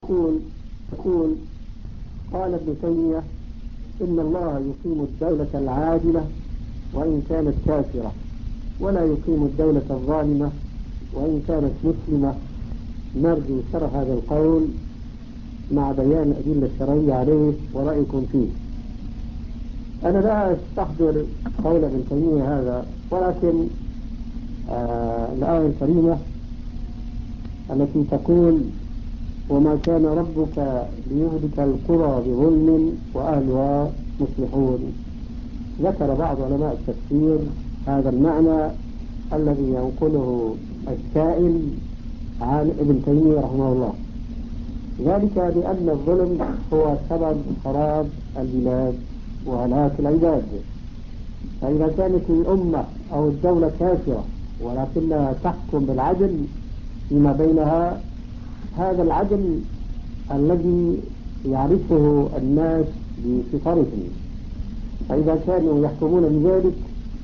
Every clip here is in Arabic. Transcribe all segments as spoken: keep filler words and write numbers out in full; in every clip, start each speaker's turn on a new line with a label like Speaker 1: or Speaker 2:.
Speaker 1: يقول يقول قال ابن تيمية إن الله يقيم الدولة العادلة وإن كانت كافرة، ولا يقيم الدولة الظالمة وإن كانت مسلمة. نرجو شرح هذا القول مع بيان الأدلة الشرعية عليه ورأيكم فيه. أنا لا أستحضر قول ابن تيمية هذا، ولكن آه الآية الكريمة التي تقول وما كان ربك ليهلك القرى بظلم وأهلها مصلحون، ذكر بعض علماء التفسير هذا المعنى الذي ينقله السائل عن ابن تيمية رحمه الله، ذلك لأن الظلم هو سبب خراب البلاد وهلاك العباد. فإذا كانت الأمة أو الدولة كافرة ولكنها تحكم بالعدل فيما بينها، هذا العدل الذي يعرفه الناس بفطرهم، فإذا كانوا يحكمون بذلك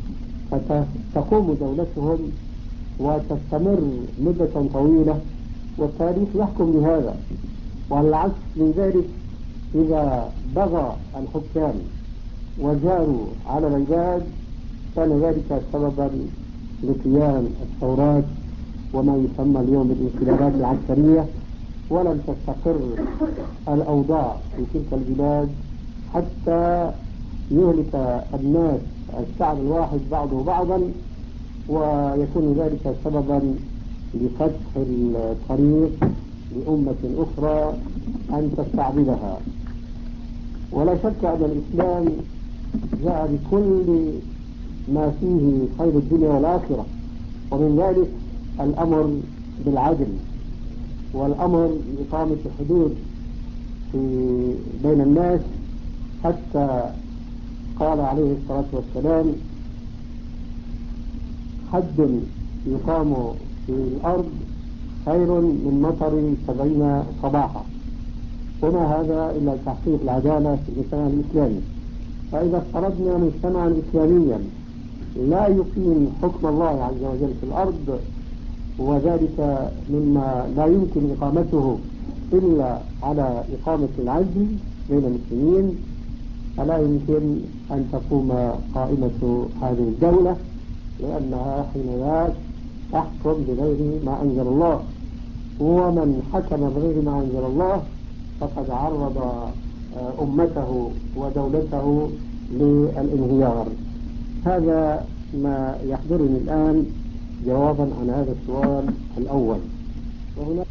Speaker 1: فتقوم دولتهم وتستمر مدة طويلة، والتاريخ يحكم بهذا. والعكس من ذلك، إذا بغى الحكام وجاروا على العباد كان ذلك سببا لقيام الثورات وما يسمى اليوم بالانقلابات العسكرية، ولم تستقر الأوضاع في تلك البلاد حتى يهلك الناس الشعب الواحد بعضه بعضا، ويكون ذلك سببا لفتح الطريق لأمة أخرى أن تستعبدها. ولا شك أن الإسلام جاء بكل ما فيه خير الدنيا والآخرة، ومن ذلك الأمر بالعدل والأمر بإقامة الحدود في بين الناس، حتى قال عليه الصلاة والسلام حد يقام في الأرض خير من مطر سبعين صباحا، وما هذا إلا تحقيق العدالة في المجتمع الإسلامي. فإذا افترضنا مجتمعا إسلاميا لا يقيم حكم الله عز وجل في الأرض، وذلك مما لا يمكن إقامته إلا على إقامة العدل بين المسلمين، فلا يمكن أن تقوم قائمة هذه الدولة، لأنها حينئذ تحكم بغير ما أنزل الله، ومن حكم بغير ما أنزل الله فقد عرض أمته ودولته للانهيار. هذا ما يحضرني الآن جوابا عن هذا السؤال الأول. وهنا